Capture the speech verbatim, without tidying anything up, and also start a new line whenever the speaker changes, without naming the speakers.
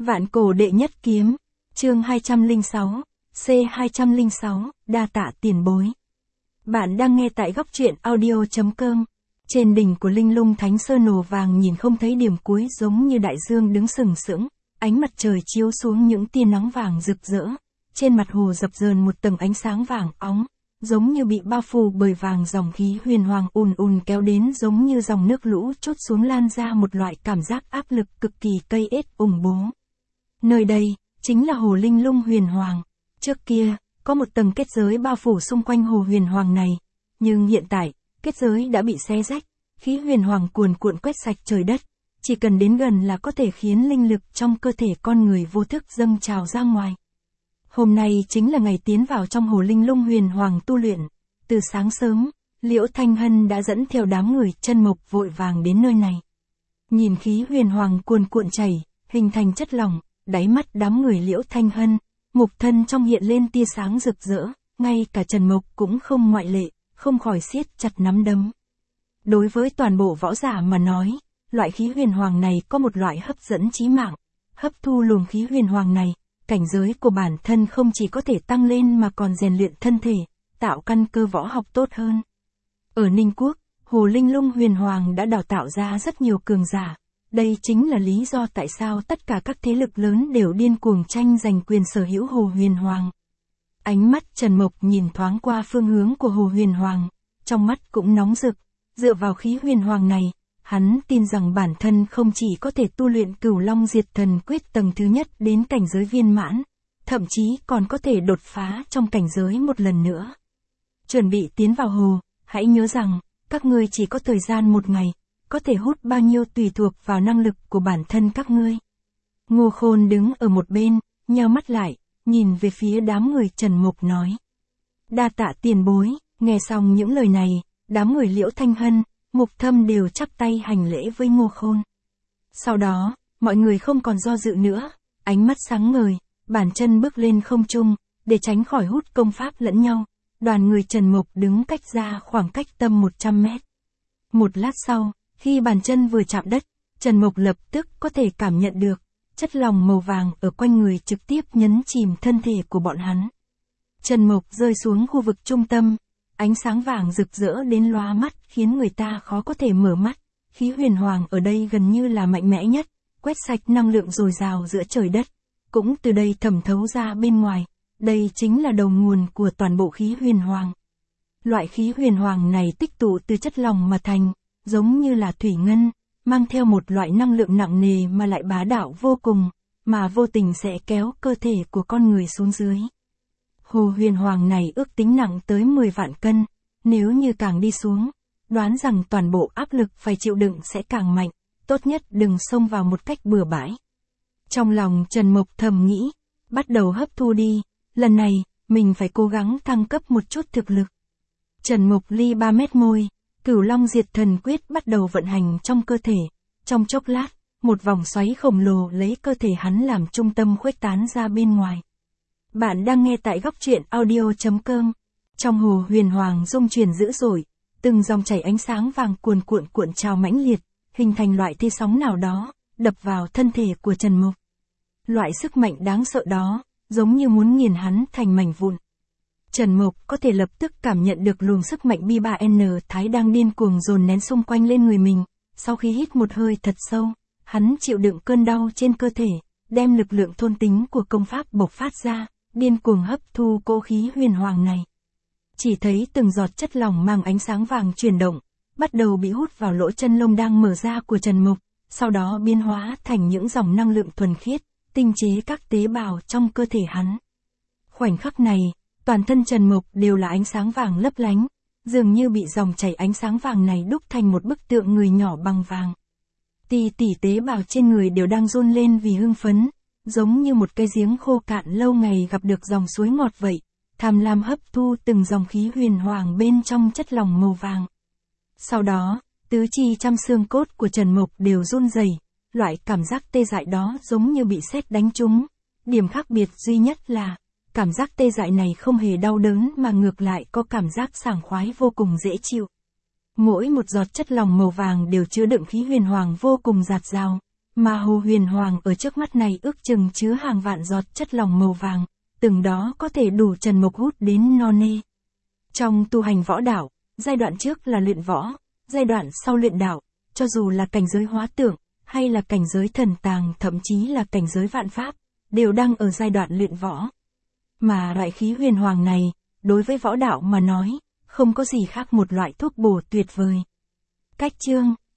Vạn cổ đệ nhất kiếm, chương hai trăm lẻ sáu, C hai trăm lẻ sáu, đa tạ tiền bối. Bạn đang nghe tại góc truyện audio chấm com. Trên đỉnh của linh lung thánh sơn nổ vàng nhìn không thấy điểm cuối, giống như đại dương đứng sừng sững, ánh mặt trời chiếu xuống những tia nắng vàng rực rỡ. Trên mặt hồ dập dờn một tầng ánh sáng vàng óng, giống như bị bao phủ bởi vàng, dòng khí huyền hoàng ùn ùn kéo đến giống như dòng nước lũ trút xuống, lan ra một loại cảm giác áp lực cực kỳ cây ết ủng bố. Nơi đây, chính là hồ linh lung huyền hoàng. Trước kia, có một tầng kết giới bao phủ xung quanh hồ huyền hoàng này, nhưng hiện tại, kết giới đã bị xé rách, khí huyền hoàng cuồn cuộn quét sạch trời đất, chỉ cần đến gần là có thể khiến linh lực trong cơ thể con người vô thức dâng trào ra ngoài. Hôm nay chính là ngày tiến vào trong hồ linh lung huyền hoàng tu luyện. Từ sáng sớm, Liễu Thanh Hân đã dẫn theo đám người chân mộc vội vàng đến nơi này. Nhìn khí huyền hoàng cuồn cuộn chảy, hình thành chất lỏng, đáy mắt đám người Liễu Thanh Hân, mục thân trong hiện lên tia sáng rực rỡ, ngay cả Trần Mộc cũng không ngoại lệ, không khỏi siết chặt nắm đấm. Đối với toàn bộ võ giả mà nói, loại khí huyền hoàng này có một loại hấp dẫn chí mạng. Hấp thu luồng khí huyền hoàng này, cảnh giới của bản thân không chỉ có thể tăng lên mà còn rèn luyện thân thể, tạo căn cơ võ học tốt hơn. Ở Ninh Quốc, hồ linh lung huyền hoàng đã đào tạo ra rất nhiều cường giả. Đây chính là lý do tại sao tất cả các thế lực lớn đều điên cuồng tranh giành quyền sở hữu hồ huyền hoàng. Ánh mắt Trần Mộc nhìn thoáng qua phương hướng của hồ huyền hoàng, trong mắt cũng nóng rực. Dựa vào khí huyền hoàng này, hắn tin rằng bản thân không chỉ có thể tu luyện Cửu Long Diệt Thần Quyết tầng thứ nhất đến cảnh giới viên mãn, thậm chí còn có thể đột phá trong cảnh giới một lần nữa. Chuẩn bị tiến vào hồ, hãy nhớ rằng, các ngươi chỉ có thời gian một ngày, có thể hút bao nhiêu tùy thuộc vào năng lực của bản thân các ngươi. Ngô Khôn đứng ở một bên, nheo mắt lại, nhìn về phía đám người Trần Mộc nói. Đa tạ tiền bối. Nghe xong những lời này, đám người Liễu Thanh Hân, Mục Thâm đều chắp tay hành lễ với Ngô Khôn. Sau đó, mọi người không còn do dự nữa, ánh mắt sáng ngời, bàn chân bước lên không trung, để tránh khỏi hút công pháp lẫn nhau. Đoàn người Trần Mộc đứng cách ra khoảng cách tầm một trăm mét. Một lát sau, khi bàn chân vừa chạm đất, Trần Mộc lập tức có thể cảm nhận được, chất lỏng màu vàng ở quanh người trực tiếp nhấn chìm thân thể của bọn hắn. Trần Mộc rơi xuống khu vực trung tâm, ánh sáng vàng rực rỡ đến lóa mắt khiến người ta khó có thể mở mắt. Khí huyền hoàng ở đây gần như là mạnh mẽ nhất, quét sạch năng lượng dồi dào giữa trời đất, cũng từ đây thẩm thấu ra bên ngoài. Đây chính là đầu nguồn của toàn bộ khí huyền hoàng. Loại khí huyền hoàng này tích tụ từ chất lỏng mà thành, giống như là thủy ngân, mang theo một loại năng lượng nặng nề mà lại bá đạo vô cùng, mà vô tình sẽ kéo cơ thể của con người xuống dưới. Hồ huyền hoàng này ước tính nặng tới mười vạn cân, nếu như càng đi xuống, đoán rằng toàn bộ áp lực phải chịu đựng sẽ càng mạnh, tốt nhất đừng xông vào một cách bừa bãi. Trong lòng Trần Mộc thầm nghĩ, bắt đầu hấp thu đi, lần này, mình phải cố gắng thăng cấp một chút thực lực. Trần Mộc ly ba mét môi, Cửu Long Diệt Thần Quyết bắt đầu vận hành trong cơ thể, trong chốc lát, một vòng xoáy khổng lồ lấy cơ thể hắn làm trung tâm khuếch tán ra bên ngoài. Bạn đang nghe tại góc truyện audio chấm com. Trong hồ huyền hoàng rung chuyển dữ dội, từng dòng chảy ánh sáng vàng cuồn cuộn cuộn trào mãnh liệt, hình thành loại tia sóng nào đó, đập vào thân thể của Trần Mộc. Loại sức mạnh đáng sợ đó, giống như muốn nghiền hắn thành mảnh vụn. Trần Mộc có thể lập tức cảm nhận được luồng sức mạnh B ba N Thái đang điên cuồng dồn nén xung quanh lên người mình. Sau khi hít một hơi thật sâu, hắn chịu đựng cơn đau trên cơ thể, đem lực lượng thôn tính của công pháp bộc phát ra, điên cuồng hấp thu cỗ khí huyền hoàng này. Chỉ thấy từng giọt chất lỏng mang ánh sáng vàng chuyển động, bắt đầu bị hút vào lỗ chân lông đang mở ra của Trần Mộc, sau đó biến hóa thành những dòng năng lượng thuần khiết, tinh chế các tế bào trong cơ thể hắn. Khoảnh khắc này, toàn thân Trần Mộc đều là ánh sáng vàng lấp lánh, dường như bị dòng chảy ánh sáng vàng này đúc thành một bức tượng người nhỏ bằng vàng. Tỷ tỷ tế bào trên người đều đang run lên vì hưng phấn, giống như một cây giếng khô cạn lâu ngày gặp được dòng suối ngọt vậy, tham lam hấp thu từng dòng khí huyền hoàng bên trong chất lỏng màu vàng. Sau đó, tứ chi trăm xương cốt của Trần Mộc đều run rẩy, loại cảm giác tê dại đó giống như bị sét đánh trúng. Điểm khác biệt duy nhất là, cảm giác tê dại này không hề đau đớn mà ngược lại có cảm giác sảng khoái vô cùng dễ chịu. Mỗi một giọt chất lỏng màu vàng đều chứa đựng khí huyền hoàng vô cùng dạt dào, Mà hồ huyền hoàng ở trước mắt này ước chừng chứa hàng vạn giọt chất lỏng màu vàng, từng đó có thể đủ Trần Mộc hút đến no nê. Trong tu hành võ đạo, giai đoạn trước là luyện võ, giai đoạn sau luyện đạo, cho dù là cảnh giới hóa tượng, hay là cảnh giới thần tàng, thậm chí là cảnh giới vạn pháp, đều đang ở giai đoạn luyện võ. Mà loại khí huyền hoàng này, đối với võ đạo mà nói, không có gì khác một loại thuốc bổ tuyệt vời. Cách chương